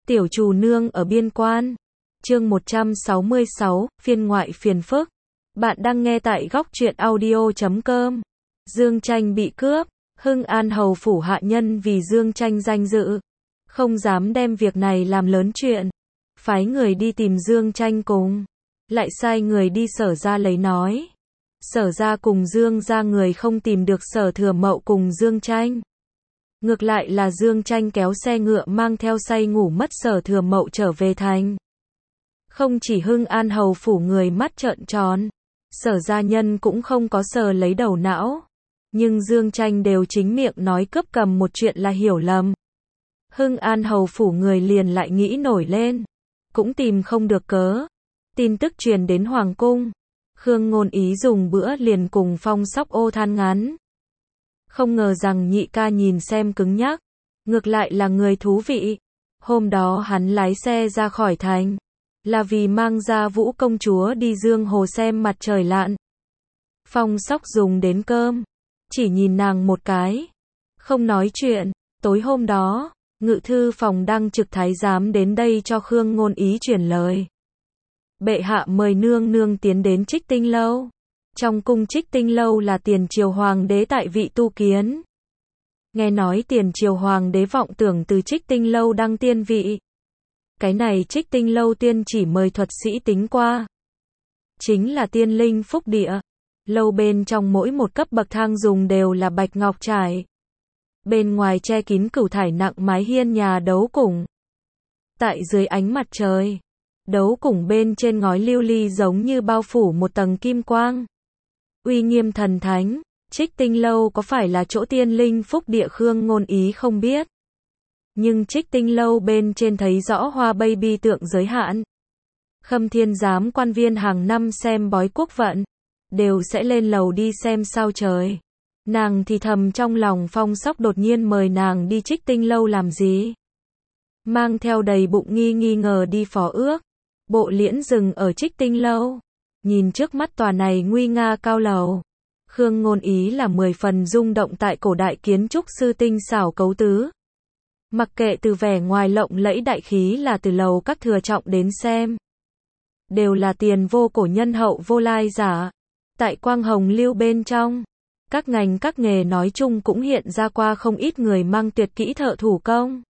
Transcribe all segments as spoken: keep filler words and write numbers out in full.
Tiểu Trù Nương ở biên quan. Chương một trăm sáu mươi sáu, phiên ngoại phiền phức. Bạn đang nghe tại góc truyện audio chấm com. Dương Tranh bị cướp, Hưng An hầu phủ hạ nhân vì Dương Tranh danh dự, không dám đem việc này làm lớn chuyện, phái người đi tìm Dương Tranh cùng, lại sai người đi Sở gia lấy nói. Sở gia cùng Dương gia người không tìm được Sở Thừa Mậu cùng Dương Tranh. Ngược lại là Dương Tranh kéo xe ngựa mang theo say ngủ mất Sở Thừa Mậu trở về thành. Không chỉ Hưng An hầu phủ người mắt trợn tròn, Sở gia nhân cũng không có sờ lấy đầu não, nhưng Dương Tranh đều chính miệng nói cướp cầm một chuyện là hiểu lầm. Hưng An hầu phủ người liền lại nghĩ nổi lên, cũng tìm không được cớ. Tin tức truyền đến hoàng cung, Khương Ngôn Ý dùng bữa liền cùng Phong Sóc ô than ngắn. Không ngờ rằng nhị ca nhìn xem cứng nhắc, ngược lại là người thú vị. Hôm đó hắn lái xe ra khỏi thành, là vì mang ra Vũ công chúa đi Dương Hồ xem mặt trời lặn. Phong Sóc dùng đến cơm, chỉ nhìn nàng một cái, không nói chuyện. Tối hôm đó, ngự thư phòng đăng trực thái giám đến đây cho Khương Ngôn Ý truyền lời. Bệ hạ mời nương nương tiến đến Trích Tinh lâu. Trong cung Trích Tinh lâu là tiền triều hoàng đế tại vị tu kiến. Nghe nói tiền triều hoàng đế vọng tưởng từ Trích Tinh lâu đăng tiên vị. Cái này Trích Tinh lâu tiên chỉ mời thuật sĩ tính qua, chính là tiên linh phúc địa. Lâu bên trong mỗi một cấp bậc thang dùng đều là bạch ngọc trải. Bên ngoài che kín cửu thải nặng mái hiên nhà đấu củng. Tại dưới ánh mặt trời, đấu củng bên trên ngói lưu ly giống như bao phủ một tầng kim quang. Uy nghiêm thần thánh. Trích Tinh lâu có phải là chỗ tiên linh phúc địa Khương Ngôn Ý không biết. Nhưng Trích Tinh lâu bên trên thấy rõ hoa baby tượng giới hạn. Khâm thiên giám quan viên hàng năm xem bói quốc vận, đều sẽ lên lầu đi xem sao trời. Nàng thì thầm trong lòng Phong Sóc đột nhiên mời nàng đi Trích Tinh lâu làm gì. Mang theo đầy bụng nghi nghi ngờ đi phó ước. Bộ liễn dừng ở Trích Tinh lâu, nhìn trước mắt tòa này nguy nga cao lầu. Khương Ngôn Ý là mười phần rung động tại cổ đại kiến trúc sư tinh xảo cấu tứ. Mặc kệ từ vẻ ngoài lộng lẫy đại khí là từ lầu các thừa trọng đến xem, đều là tiền vô cổ nhân hậu vô lai giả. Tại quang hồng lưu bên trong, các ngành các nghề nói chung cũng hiện ra qua không ít người mang tuyệt kỹ thợ thủ công.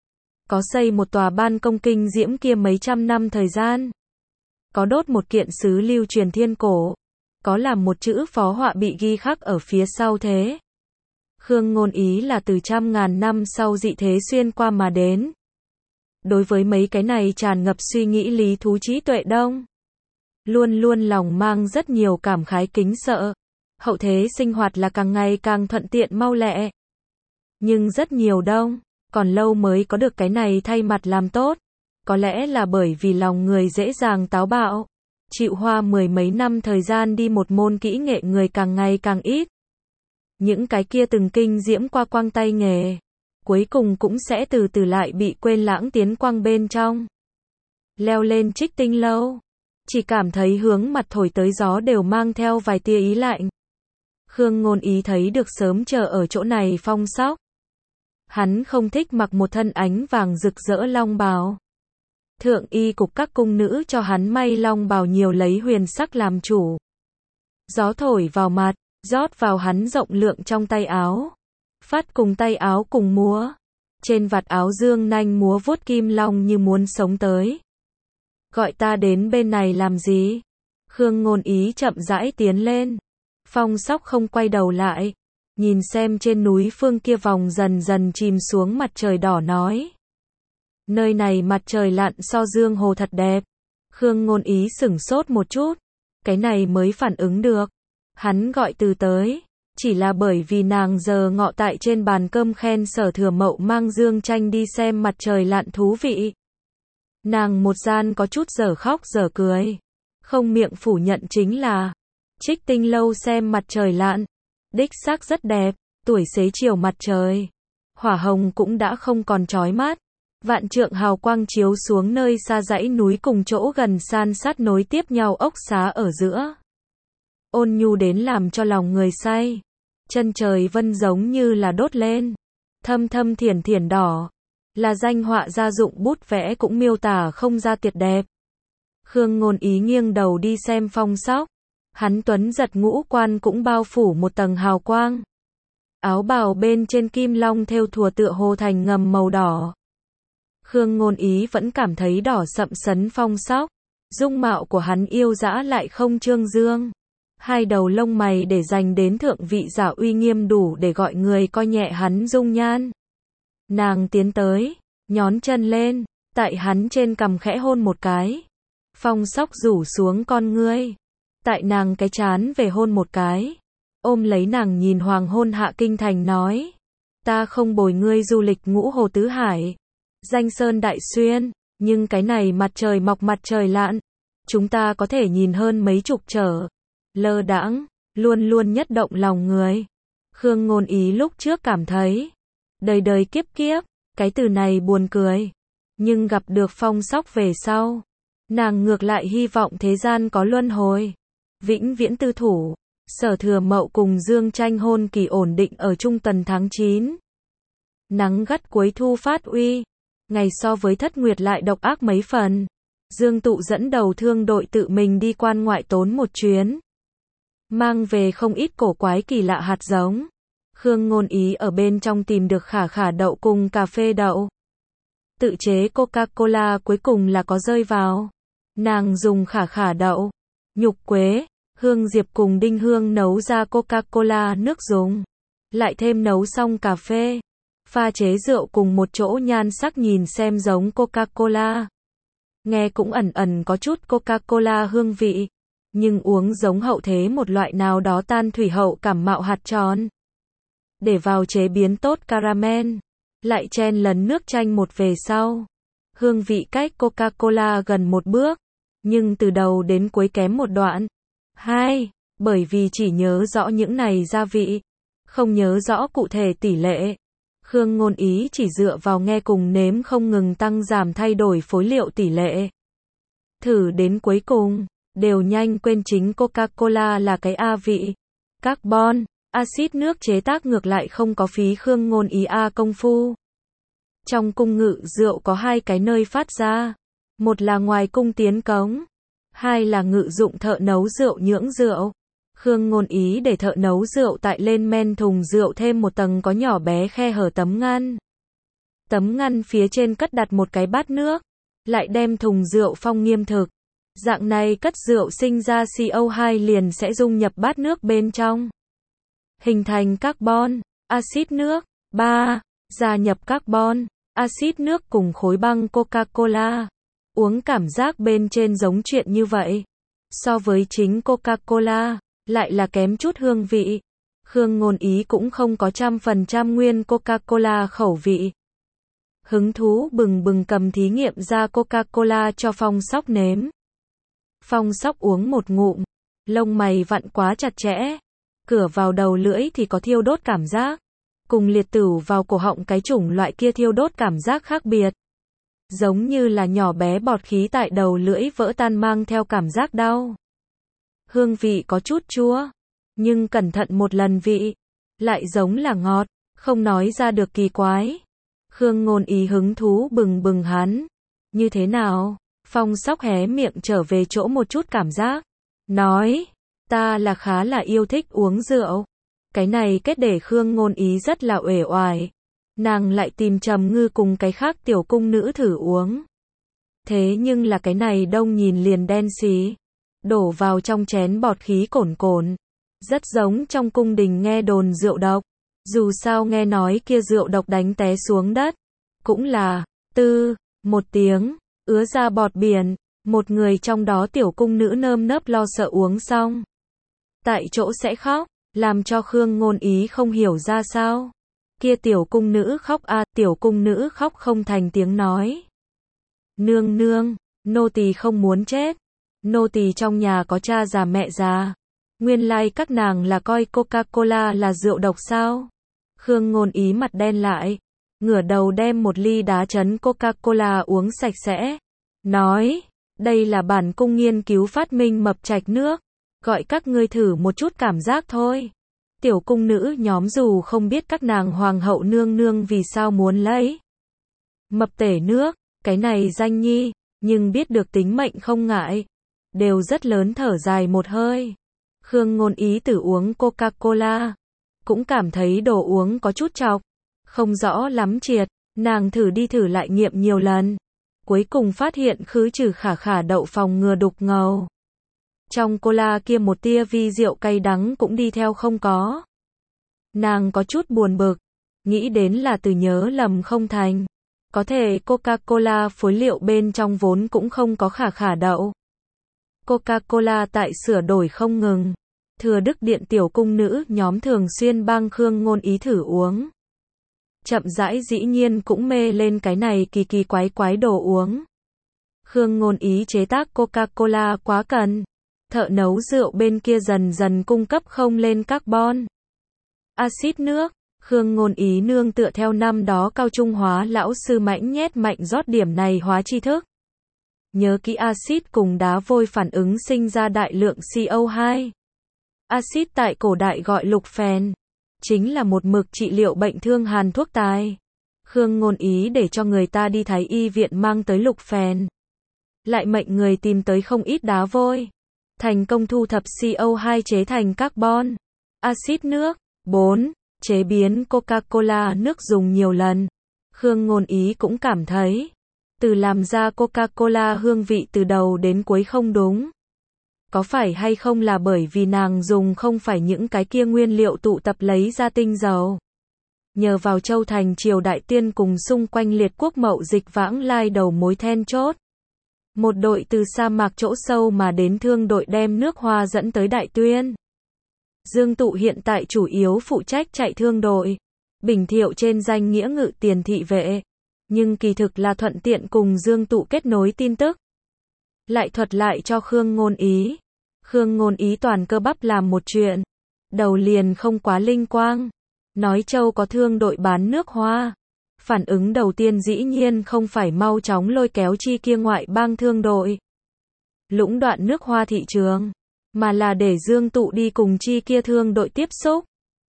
Có xây một tòa ban công kinh diễm kia mấy trăm năm thời gian, có đốt một kiện sứ lưu truyền thiên cổ, có làm một chữ phó họa bị ghi khắc ở phía sau thế. Khương Ngôn Ý là từ trăm ngàn năm sau dị thế xuyên qua mà đến. Đối với mấy cái này tràn ngập suy nghĩ lý thú trí tuệ đông, luôn luôn lòng mang rất nhiều cảm khái kính sợ. Hậu thế sinh hoạt là càng ngày càng thuận tiện mau lẹ. Nhưng rất nhiều đông, còn lâu mới có được cái này thay mặt làm tốt. Có lẽ là bởi vì lòng người dễ dàng táo bạo, chịu hoa mười mấy năm thời gian đi một môn kỹ nghệ người càng ngày càng ít. Những cái kia từng kinh diễm qua quang tay nghề, cuối cùng cũng sẽ từ từ lại bị quên lãng tiến quang bên trong. Leo lên Trích Tinh lâu, chỉ cảm thấy hướng mặt thổi tới gió đều mang theo vài tia ý lạnh. Khương Ngôn Ý thấy được sớm chờ ở chỗ này Phong Sóc. Hắn không thích mặc một thân ánh vàng rực rỡ long bào. Thượng y cục các cung nữ cho hắn may long bào nhiều lấy huyền sắc làm chủ. Gió thổi vào mặt, rót vào hắn rộng lượng trong tay áo. Phát cùng tay áo cùng múa. Trên vạt áo dương nanh múa vuốt kim long như muốn sống tới. Gọi ta đến bên này làm gì? Khương Ngôn Ý chậm rãi tiến lên. Phong Sóc không quay đầu lại, nhìn xem trên núi phương kia vòng dần dần chìm xuống mặt trời đỏ nói. Nơi này mặt trời lặn so Dương Hồ thật đẹp. Khương Ngôn Ý sửng sốt một chút, cái này mới phản ứng được. Hắn gọi từ tới, chỉ là bởi vì nàng giờ ngọ tại trên bàn cơm khen Sở Thừa Mậu mang Dương Tranh đi xem mặt trời lặn thú vị. Nàng một gian có chút dở khóc dở cười, không miệng phủ nhận chính là Trích Tinh lâu xem mặt trời lặn, đích xác rất đẹp. Tuổi xế chiều mặt trời, hỏa hồng cũng đã không còn chói mắt. Vạn trượng hào quang chiếu xuống nơi xa dãy núi cùng chỗ gần san sát nối tiếp nhau ốc xá ở giữa. Ôn nhu đến làm cho lòng người say. Chân trời vân giống như là đốt lên, thâm thâm thiển thiển đỏ. là danh họa gia dụng bút vẽ cũng miêu tả không ra tuyệt đẹp. Khương Ngôn Ý nghiêng đầu đi xem Phong Sóc. Hắn tuấn giật ngũ quan cũng bao phủ một tầng hào quang. Áo bào bên trên kim long thêu thùa tựa hồ thành ngầm màu đỏ. Khương Ngôn Ý vẫn cảm thấy đỏ sậm sấn Phong Sóc. Dung mạo của hắn yêu dã lại không trương dương. Hai đầu lông mày để dành đến thượng vị giả uy nghiêm đủ để gọi người coi nhẹ hắn dung nhan. Nàng tiến tới, nhón chân lên, tại hắn trên cằm khẽ hôn một cái. Phong Sóc rủ xuống con ngươi, tại nàng cái trán về hôn một cái. Ôm lấy nàng nhìn hoàng hôn hạ kinh thành nói. Ta không bồi ngươi du lịch ngũ hồ tứ hải, danh sơn đại xuyên, nhưng cái này mặt trời mọc mặt trời lặn, chúng ta có thể nhìn hơn mấy chục trở. Lơ đãng, luôn luôn nhất động lòng người. Khương Ngôn Ý lúc trước cảm thấy, đời đời kiếp kiếp, cái từ này buồn cười. Nhưng gặp được Phong Sóc về sau, nàng ngược lại hy vọng thế gian có luân hồi. Vĩnh viễn tư thủ, Sở Thừa Mậu cùng Dương Tranh hôn kỳ ổn định ở trung tuần tháng chín. Nắng gắt cuối thu phát uy, ngày so với thất nguyệt lại độc ác mấy phần. Dương Tụ dẫn đầu thương đội tự mình đi quan ngoại tốn một chuyến, mang về không ít cổ quái kỳ lạ hạt giống. Khương Ngôn Ý ở bên trong tìm được khả khả đậu cùng cà phê đậu. Tự chế Coca-Cola cuối cùng là có rơi vào. Nàng dùng khả khả đậu, nhục quế, hương diệp cùng đinh hương nấu ra Coca-Cola nước dùng. Lại thêm nấu xong cà phê, pha chế rượu cùng một chỗ nhan sắc nhìn xem giống Coca-Cola. Nghe cũng ẩn ẩn có chút Coca-Cola hương vị, nhưng uống giống hậu thế một loại nào đó tan thủy hậu cảm mạo hạt tròn. Để vào chế biến tốt caramel, lại chen lấn nước chanh một về sau. Hương vị cách Coca-Cola gần một bước, nhưng từ đầu đến cuối kém một đoạn. Hai, bởi vì chỉ nhớ rõ những này gia vị, không nhớ rõ cụ thể tỷ lệ. Khương Ngôn Ý chỉ dựa vào nghe cùng nếm không ngừng tăng giảm thay đổi phối liệu tỷ lệ. Thử đến cuối cùng, đều nhanh quên chính Coca-Cola là cái A vị. Carbon, axit nước chế tác ngược lại không có phí Khương Ngôn Ý A công phu. Trong cung ngự rượu có hai cái nơi phát ra. Một là ngoài cung tiến cống, hai là ngự dụng thợ nấu rượu nhưỡng rượu. Khương Ngôn Ý để thợ nấu rượu tại lên men thùng rượu thêm một tầng có nhỏ bé khe hở tấm ngăn. Tấm ngăn phía trên cất đặt một cái bát nước, lại đem thùng rượu phong nghiêm thực. Dạng này cất rượu sinh ra xê o hai liền sẽ dung nhập bát nước bên trong, hình thành carbon, axit nước. Ba. Gia nhập carbon, axit nước cùng khối băng Coca-Cola. Uống cảm giác bên trên giống chuyện như vậy. So với chính Coca-Cola, lại là kém chút hương vị. Khương Ngôn Ý cũng không có trăm phần trăm nguyên Coca-Cola khẩu vị. Hứng thú bừng bừng cầm thí nghiệm ra Coca-Cola cho Phong Sóc nếm. Phong Sóc uống một ngụm, lông mày vặn quá chặt chẽ. Cửa vào đầu lưỡi thì có thiêu đốt cảm giác. Cùng liệt tửu vào cổ họng cái chủng loại kia thiêu đốt cảm giác khác biệt. Giống như là nhỏ bé bọt khí tại đầu lưỡi vỡ tan mang theo cảm giác đau. Hương vị có chút chua, nhưng cẩn thận một lần vị, lại giống là ngọt, không nói ra được kỳ quái. Khương Ngôn Ý hứng thú bừng bừng hắn. Như thế nào? Phong Sóc hé miệng trở về chỗ một chút cảm giác. Nói, ta là khá là yêu thích uống rượu. Cái này kết để Khương Ngôn Ý rất là uể oải. Nàng lại tìm Trầm Ngư cùng cái khác tiểu cung nữ thử uống. Thế nhưng là cái này đông nhìn liền đen xí. Đổ vào trong chén bọt khí cồn cồn. Rất giống trong cung đình nghe đồn rượu độc. Dù sao nghe nói kia rượu độc đánh té xuống đất. Cũng là, tư, một tiếng, ứa ra bọt biển. Một người trong đó tiểu cung nữ nơm nớp lo sợ uống xong. Tại chỗ sẽ khóc, làm cho Khương Ngôn Ý không hiểu ra sao. Kia tiểu cung nữ khóc a, à, tiểu cung nữ khóc không thành tiếng nói. Nương nương, nô tỳ không muốn chết. Nô tỳ trong nhà có cha già mẹ già. Nguyên lai like các nàng là coi Coca-Cola là rượu độc sao? Khương Ngôn Ý mặt đen lại, ngửa đầu đem một ly đá chấn Coca-Cola uống sạch sẽ. Nói, đây là bản cung nghiên cứu phát minh mập trạch nước. Gọi các ngươi thử một chút cảm giác thôi. Tiểu cung nữ nhóm dù không biết các nàng hoàng hậu nương nương vì sao muốn lấy Mập tể nước, cái này danh nhi, nhưng biết được tính mệnh không ngại. Đều rất lớn thở dài một hơi. Khương Ngôn Ý thử uống Coca-Cola. Cũng cảm thấy đồ uống có chút chọc. Không rõ lắm triệt. Nàng thử đi thử lại nghiệm nhiều lần. Cuối cùng phát hiện khứ trừ khả khả đậu phòng ngừa đục ngầu. Trong cola kia một tia vi rượu cay đắng cũng đi theo không có. Nàng có chút buồn bực. Nghĩ đến là từ nhớ lầm không thành. Có thể Coca-Cola phối liệu bên trong vốn cũng không có khả khả đậu. Coca-Cola tại sửa đổi không ngừng. Thừa Đức Điện tiểu cung nữ nhóm thường xuyên bang Khương Ngôn Ý thử uống. Chậm rãi dĩ nhiên cũng mê lên cái này kỳ kỳ quái quái đồ uống. Khương Ngôn Ý chế tác Coca-Cola quá cần. Thợ nấu rượu bên kia dần dần cung cấp không lên carbon. Axit nước. Khương Ngôn Ý nương tựa theo năm đó cao trung hóa lão sư mãnh nhét mạnh rót điểm này hóa tri thức. Nhớ kỹ axit cùng đá vôi phản ứng sinh ra đại lượng C O hai. Axit tại cổ đại gọi lục phèn. Chính là một mực trị liệu bệnh thương hàn thuốc tài. Khương Ngôn Ý để cho người ta đi thái y viện mang tới lục phèn. Lại mệnh người tìm tới không ít đá vôi. Thành công thu thập C O hai chế thành carbon. Axit nước. bốn. Chế biến Coca-Cola nước dùng nhiều lần. Khương Ngôn Ý cũng cảm thấy. Từ làm ra Coca-Cola hương vị từ đầu đến cuối không đúng. Có phải hay không là bởi vì nàng dùng không phải những cái kia nguyên liệu tụ tập lấy ra tinh dầu. Nhờ vào Châu Thành triều đại tiên cùng xung quanh liệt quốc mậu dịch vãng lai đầu mối then chốt. Một đội từ sa mạc chỗ sâu mà đến thương đội đem nước hoa dẫn tới Đại Tuyên. Dương Tụ hiện tại chủ yếu phụ trách chạy thương đội. Bình Thiệu trên danh nghĩa ngự tiền thị vệ. Nhưng kỳ thực là thuận tiện cùng Dương Tụ kết nối tin tức. Lại thuật lại cho Khương Ngôn Ý. Khương Ngôn Ý toàn cơ bắp làm một chuyện. Đầu liền không quá linh quang. Nói Châu có thương đội bán nước hoa. Phản ứng đầu tiên dĩ nhiên không phải mau chóng lôi kéo chi kia ngoại bang thương đội. Lũng đoạn nước hoa thị trường. Mà là để Dương Tụ đi cùng chi kia thương đội tiếp xúc.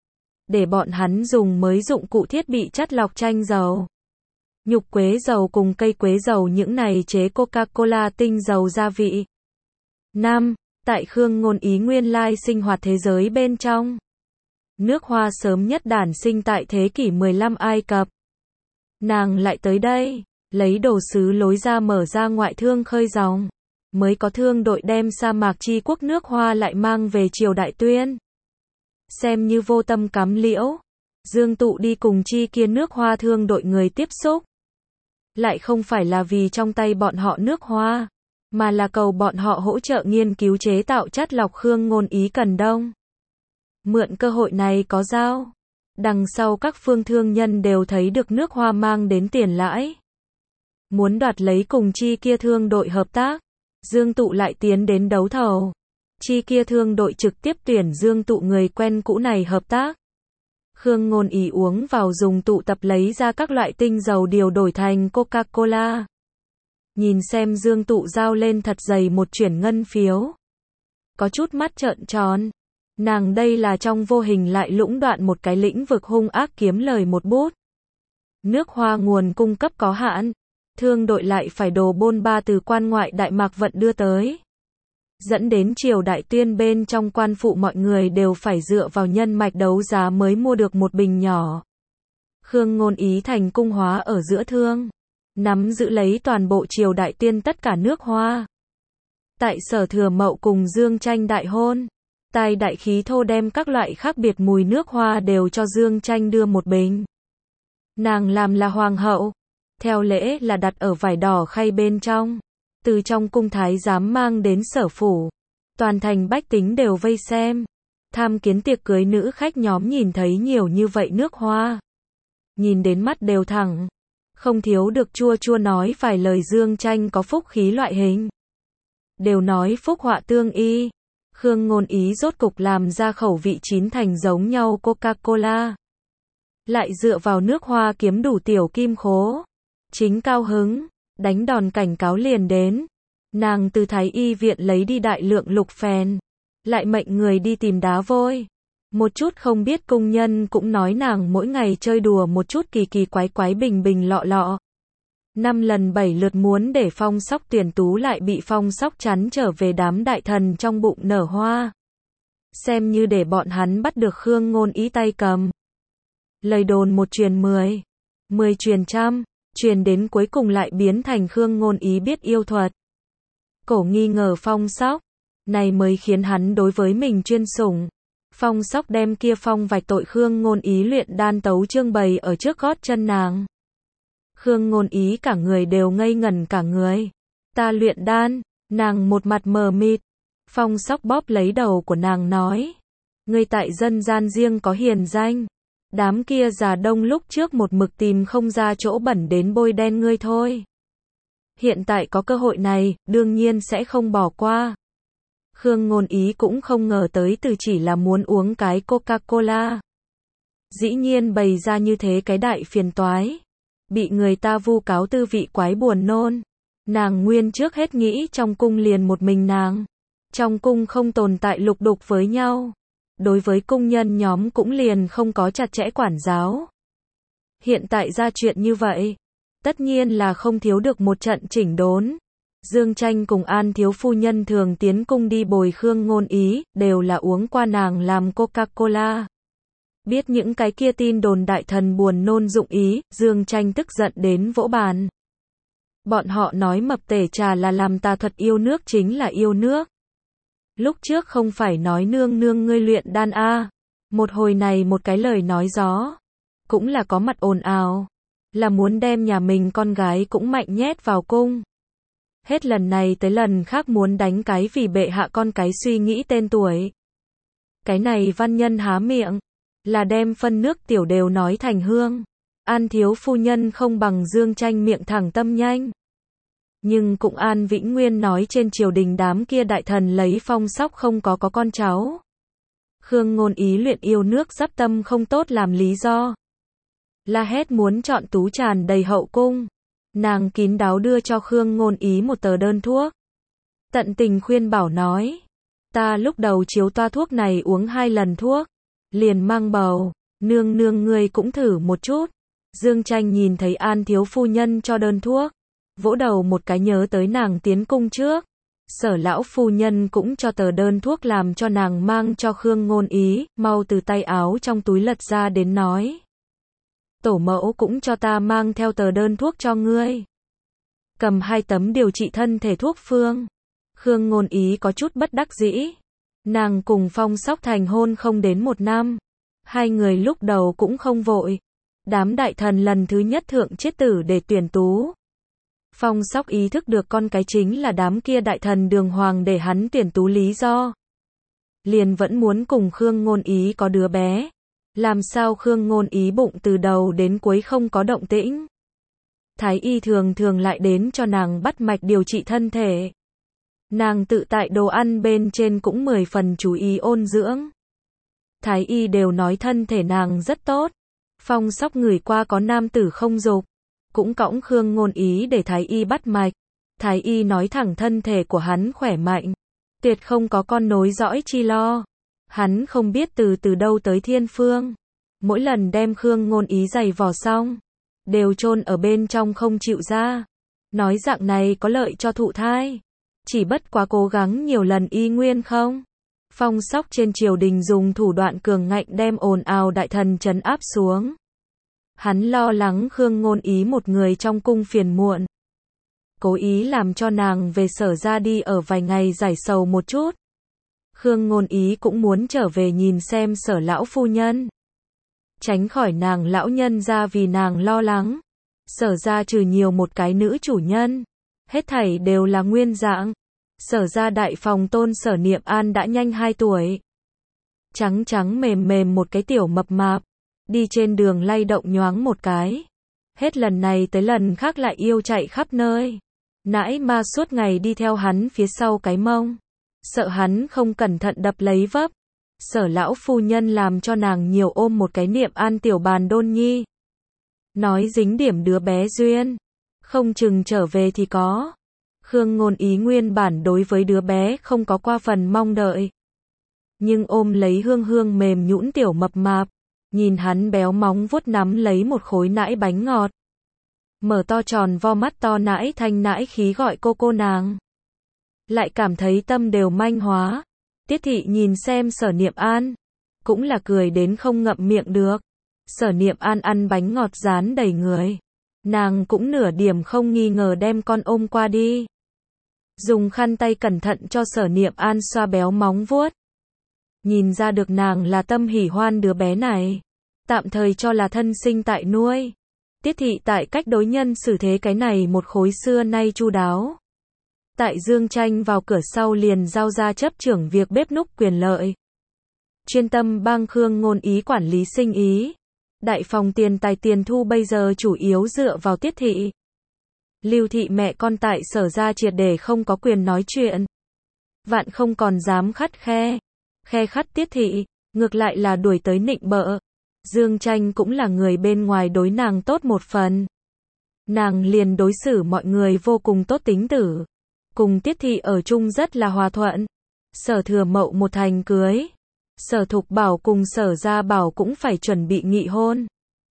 Để bọn hắn dùng mới dụng cụ thiết bị chất lọc chanh dầu. Nhục quế dầu cùng cây quế dầu những này chế Coca-Cola tinh dầu gia vị. năm. Tại Khương Ngôn Ý nguyên lai sinh hoạt thế giới bên trong. Nước hoa sớm nhất đản sinh tại thế kỷ mười lăm Ai Cập. Nàng lại tới đây, lấy đồ sứ lối ra mở ra ngoại thương khơi dòng. Mới có thương đội đem sa mạc chi quốc nước hoa lại mang về triều Đại Tuyên. Xem như vô tâm cắm liễu. Dương Tụ đi cùng chi kia nước hoa thương đội người tiếp xúc. Lại không phải là vì trong tay bọn họ nước hoa, mà là cầu bọn họ hỗ trợ nghiên cứu chế tạo chất lọc Khương Ngôn Ý cần đông. Mượn cơ hội này có giao. Đằng sau các phương thương nhân đều thấy được nước hoa mang đến tiền lãi. Muốn đoạt lấy cùng chi kia thương đội hợp tác. Dương Tụ lại tiến đến đấu thầu. Chi kia thương đội trực tiếp tuyển Dương Tụ người quen cũ này hợp tác. Khương Ngôn Ý uống vào dùng tụ tập lấy ra các loại tinh dầu điều đổi thành Coca-Cola. Nhìn xem Dương Tụ giao lên thật dày một chuyển ngân phiếu. Có chút mắt trợn tròn. Nàng đây là trong vô hình lại lũng đoạn một cái lĩnh vực hung ác kiếm lời một bút. Nước hoa nguồn cung cấp có hạn. Thương đội lại phải đồ bôn ba từ quan ngoại Đại Mạc vận đưa tới. Dẫn đến triều Đại Tuyên bên trong quan phụ mọi người đều phải dựa vào nhân mạch đấu giá mới mua được một bình nhỏ. Khương Ngôn Ý thành cung hóa ở giữa thương. Nắm giữ lấy toàn bộ triều Đại Tuyên tất cả nước hoa. Tại Sở Thừa Mậu cùng Dương Tranh đại hôn. Tài đại khí thô đem các loại khác biệt mùi nước hoa đều cho Dương Tranh đưa một bình. Nàng làm là hoàng hậu. Theo lễ là đặt ở vải đỏ khay bên trong. Từ trong cung thái giám mang đến sở phủ. Toàn thành bách tính đều vây xem. Tham kiến tiệc cưới nữ khách nhóm nhìn thấy nhiều như vậy nước hoa. Nhìn đến mắt đều thẳng. Không thiếu được chua chua nói vài lời Dương Tranh có phúc khí loại hình. Đều nói phúc họa tương y. Khương Ngôn Ý rốt cục làm ra khẩu vị chín thành giống nhau Coca-Cola. Lại dựa vào nước hoa kiếm đủ tiểu kim khố. Chính cao hứng. Đánh đòn cảnh cáo liền đến. Nàng từ thái y viện lấy đi đại lượng lục phèn. Lại mệnh người đi tìm đá vôi. Một chút không biết công nhân cũng nói nàng mỗi ngày chơi đùa một chút kỳ kỳ quái quái bình bình lọ lọ. Năm lần bảy lượt muốn để Phong Sóc tuyển tú lại bị Phong Sóc chắn trở về đám đại thần trong bụng nở hoa. Xem như để bọn hắn bắt được Khương Ngôn Ý tay cầm. Lời đồn một truyền mười, mười truyền trăm, truyền đến cuối cùng lại biến thành Khương Ngôn Ý biết yêu thuật. Cổ nghi ngờ Phong Sóc, này mới khiến hắn đối với mình chuyên sủng. Phong Sóc đem kia phong vạch tội Khương Ngôn Ý luyện đan tấu trương bày ở trước gót chân nàng. Khương Ngôn Ý cả người đều ngây ngẩn cả người. Ta luyện đan, nàng một mặt mờ mịt. Phong Sóc bóp lấy đầu của nàng nói. Ngươi tại dân gian riêng có hiền danh. Đám kia già đông lúc trước một mực tìm không ra chỗ bẩn đến bôi đen ngươi thôi. Hiện tại có cơ hội này, đương nhiên sẽ không bỏ qua. Khương Ngôn Ý cũng không ngờ tới từ chỉ là muốn uống cái Coca-Cola. Dĩ nhiên bày ra như thế cái đại phiền toái. Bị người ta vu cáo tư vị quái buồn nôn. Nàng nguyên trước hết nghĩ trong cung liền một mình nàng. Trong cung không tồn tại lục đục với nhau. Đối với cung nhân nhóm cũng liền không có chặt chẽ quản giáo. Hiện tại ra chuyện như vậy, tất nhiên là không thiếu được một trận chỉnh đốn. Dương Tranh cùng An thiếu phu nhân thường tiến cung đi bồi Khương Ngôn Ý, đều là uống qua nàng làm Coca-Cola. Biết những cái kia tin đồn đại thần buồn nôn dụng ý, Dương Tranh tức giận đến vỗ bàn. Bọn họ nói mập tể trà là làm tà thuật yêu nước chính là yêu nước. Lúc trước không phải nói nương nương ngươi luyện đan a, một hồi này một cái lời nói gió, cũng là có mặt ồn ào, là muốn đem nhà mình con gái cũng mạnh nhét vào cung. Hết lần này tới lần khác muốn đánh cái vì bệ hạ con cái suy nghĩ tên tuổi. Cái này văn nhân há miệng, là đem phân nước tiểu đều nói thành hương. An thiếu phu nhân không bằng Dương Tranh miệng thẳng tâm nhanh. Nhưng cũng An Vĩnh Nguyên nói trên triều đình đám kia đại thần lấy Phong Sóc không có có con cháu. Khương Ngôn Ý luyện yêu nước dắp tâm không tốt làm lý do. La hét muốn chọn tú tràn đầy hậu cung. Nàng kín đáo đưa cho Khương Ngôn Ý một tờ đơn thuốc. Tận tình khuyên bảo nói. Ta lúc đầu chiếu toa thuốc này uống hai lần thuốc. Liền mang bầu. Nương nương ngươi cũng thử một chút. Dương Tranh nhìn thấy An thiếu phu nhân cho đơn thuốc. Vỗ đầu một cái nhớ tới nàng tiến cung trước. Sở lão phu nhân cũng cho tờ đơn thuốc làm cho nàng mang cho Khương Ngôn Ý, mau từ tay áo trong túi lật ra đến nói. Tổ mẫu cũng cho ta mang theo tờ đơn thuốc cho ngươi. Cầm hai tấm điều trị thân thể thuốc phương. Khương Ngôn Ý có chút bất đắc dĩ. Nàng cùng Phong Sóc thành hôn không đến một năm. Hai người lúc đầu cũng không vội. Đám đại thần lần thứ nhất thượng chiết tử để tuyển tú. Phong Sóc ý thức được con cái chính là đám kia đại thần đường hoàng để hắn tuyển tú lý do. Liền vẫn muốn cùng Khương Ngôn Ý có đứa bé. Làm sao Khương Ngôn Ý bụng từ đầu đến cuối không có động tĩnh. Thái y thường thường lại đến cho nàng bắt mạch điều trị thân thể. Nàng tự tại đồ ăn bên trên cũng mười phần chú ý ôn dưỡng. Thái y đều nói thân thể nàng rất tốt. Phong Sóc ngửi qua có nam tử không dục. Cũng cõng Khương Ngôn Ý để Thái y bắt mạch. Thái y nói thẳng thân thể của hắn khỏe mạnh. Tuyệt không có con nối dõi chi lo. Hắn không biết từ từ đâu tới thiên phương. Mỗi lần đem Khương Ngôn Ý giày vò xong. Đều chôn ở bên trong không chịu ra. Nói dạng này có lợi cho thụ thai. Chỉ bất quá cố gắng nhiều lần y nguyên không. Phong Sóc trên triều đình dùng thủ đoạn cường ngạnh đem ồn ào đại thần trấn áp xuống. Hắn lo lắng Khương Ngôn Ý một người trong cung phiền muộn. Cố ý làm cho nàng về Sở ra đi ở vài ngày giải sầu một chút. Khương Ngôn Ý cũng muốn trở về nhìn xem Sở lão phu nhân. Tránh khỏi nàng lão nhân ra vì nàng lo lắng. Sở ra trừ nhiều một cái nữ chủ nhân. Hết thảy đều là nguyên dạng. Sở ra đại phòng tôn Sở Niệm An đã nhanh hai tuổi. Trắng trắng mềm mềm một cái tiểu mập mạp. Đi trên đường lay động nhoáng một cái. Hết lần này tới lần khác lại yêu chạy khắp nơi. Nãi ma suốt ngày đi theo hắn phía sau cái mông. Sợ hắn không cẩn thận đập lấy vấp. Sở lão phu nhân làm cho nàng nhiều ôm một cái Niệm An tiểu bàn đôn nhi. Nói dính điểm đứa bé duyên. Không chừng trở về thì có. Khương Ngôn Ý nguyên bản đối với đứa bé không có qua phần mong đợi. Nhưng ôm lấy hương hương mềm nhũn tiểu mập mạp. Nhìn hắn béo móng vuốt nắm lấy một khối nãi bánh ngọt. mở to tròn vo mắt to nãi thanh nãi khí gọi cô cô nàng. Lại cảm thấy tâm đều manh hóa. Tiết thị nhìn xem Sở Niệm An, cũng là cười đến không ngậm miệng được. Sở Niệm An ăn bánh ngọt dán đầy người. Nàng cũng nửa điểm không nghi ngờ đem con ôm qua đi. Dùng khăn tay cẩn thận cho Sở Niệm An xoa béo móng vuốt. Nhìn ra được nàng là tâm hỉ hoan đứa bé này. Tạm thời cho là thân sinh tại nuôi. Tiết thị tại cách đối nhân xử thế cái này một khối xưa nay chu đáo. Tại Dương Tranh vào cửa sau liền giao ra chấp trưởng việc bếp núc quyền lợi. Chuyên tâm bang Khương Ngôn Ý quản lý sinh ý. Đại phòng tiền tài tiền thu bây giờ chủ yếu dựa vào Tiết thị. Lưu thị mẹ con tại Sở ra triệt để không có quyền nói chuyện. Vạn không còn dám khắt khe. Khe khắt Tiết thị, ngược lại là đuổi tới nịnh bợ. Dương Tranh cũng là người bên ngoài đối nàng tốt một phần. Nàng liền đối xử mọi người vô cùng tốt tính tử. Cùng Tiết thị ở chung rất là hòa thuận. Sở Thừa Mậu một thành cưới. Sở Thục Bảo cùng Sở Gia Bảo cũng phải chuẩn bị nghị hôn.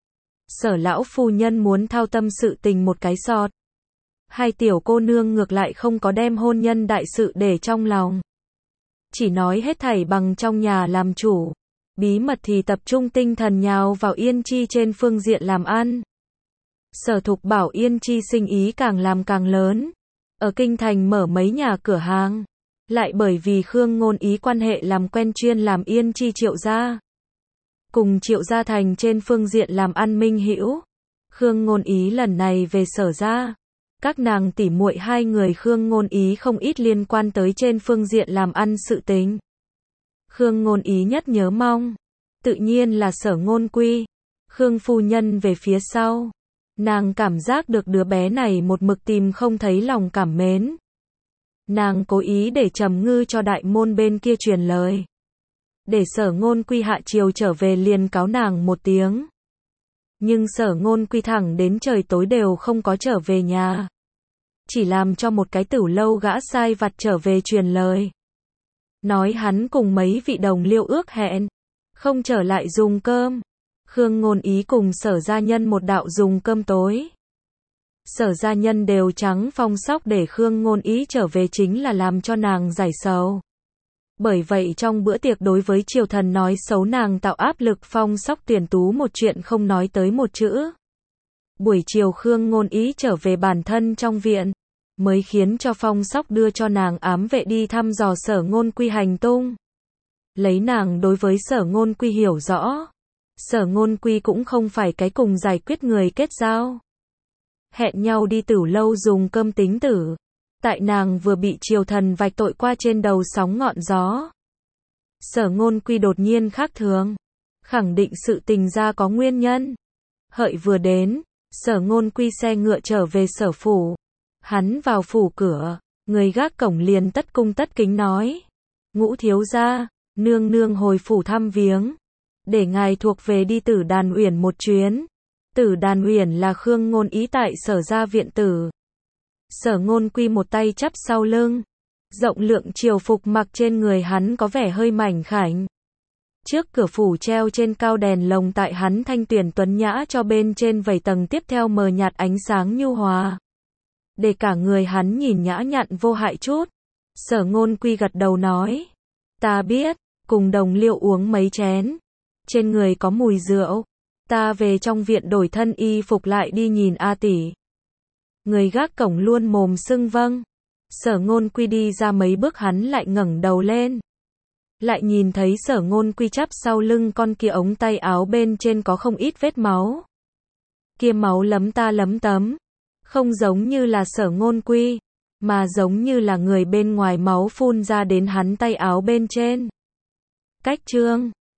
Sở lão phu nhân muốn thao tâm sự tình một cái sọt. Hai tiểu cô nương ngược lại không có đem hôn nhân đại sự để trong lòng. Chỉ nói hết thảy bằng trong nhà làm chủ. Bí mật thì tập trung tinh thần nhào vào Yên Chi trên phương diện làm ăn. Sở Thục Bảo Yên Chi sinh ý càng làm càng lớn. Ở Kinh Thành mở mấy nhà cửa hàng. Lại bởi vì Khương Ngôn Ý quan hệ làm quen chuyên làm Yên Chi Triệu gia. Cùng Triệu gia thành trên phương diện làm ăn minh hữu. Khương Ngôn Ý lần này về Sở gia. Các nàng tỉ muội hai người Khương Ngôn Ý không ít liên quan tới trên phương diện làm ăn sự tình. Khương Ngôn Ý nhất nhớ mong. Tự nhiên là Sở Ngôn Quy. Khương phu nhân về phía sau. Nàng cảm giác được đứa bé này một mực tìm không thấy lòng cảm mến. Nàng cố ý để Trầm Ngư cho đại môn bên kia truyền lời. Để Sở Ngôn Quy hạ chiều trở về liền cáo nàng một tiếng. Nhưng Sở Ngôn Quy thẳng đến trời tối đều không có trở về nhà. Chỉ làm cho một cái tửu lâu gã sai vặt trở về truyền lời. Nói hắn cùng mấy vị đồng liêu ước hẹn. Không trở lại dùng cơm. Khương Ngôn Ý cùng Sở gia nhân một đạo dùng cơm tối. Sở gia nhân đều trắng phong sóc để Khương Ngôn Ý trở về chính là làm cho nàng giải sầu. Bởi vậy trong bữa tiệc đối với triều thần nói xấu nàng tạo áp lực phong sóc tuyển tú một chuyện không nói tới một chữ. Buổi chiều Khương Ngôn Ý trở về bản thân trong viện. Mới khiến cho phong sóc đưa cho nàng ám vệ đi thăm dò Sở Ngôn Quy hành tung. Lấy nàng đối với Sở Ngôn Quy hiểu rõ. Sở Ngôn Quy cũng không phải cái cùng giải quyết người kết giao. Hẹn nhau đi tửu lâu dùng cơm tính tử. Tại nàng vừa bị triều thần vạch tội qua trên đầu sóng ngọn gió. Sở Ngôn Quy đột nhiên khác thường. Khẳng định sự tình ra có nguyên nhân. Hợi vừa đến, Sở Ngôn Quy xe ngựa trở về sở phủ. Hắn vào phủ cửa, người gác cổng liền tất cung tất kính nói. Ngũ thiếu gia, nương nương hồi phủ thăm viếng. Để ngài thuộc về đi Tử Đàn Uyển một chuyến. Tử Đàn Uyển là Khương Ngôn Ý tại Sở gia viện tử. Sở Ngôn Quy một tay chắp sau lưng. Rộng lượng triều phục mặc trên người hắn có vẻ hơi mảnh khảnh. Trước cửa phủ treo trên cao đèn lồng tại hắn thanh tuyển tuấn nhã cho bên trên vảy tầng tiếp theo mờ nhạt ánh sáng nhu hòa. Để cả người hắn nhìn nhã nhặn vô hại chút. Sở Ngôn Quy gật đầu nói. Ta biết, cùng đồng liêu uống mấy chén. Trên người có mùi rượu. Ta về trong viện đổi thân y phục lại đi nhìn A tỷ. Người gác cổng luôn mồm xưng vâng. Sở Ngôn Quy đi ra mấy bước hắn lại ngẩng đầu lên. Lại nhìn thấy Sở Ngôn Quy chắp sau lưng con kia ống tay áo bên trên có không ít vết máu. Kia máu lấm ta lấm tấm. Không giống như là Sở Ngôn Quy, mà giống như là người bên ngoài máu phun ra đến hắn tay áo bên trên. Cách chương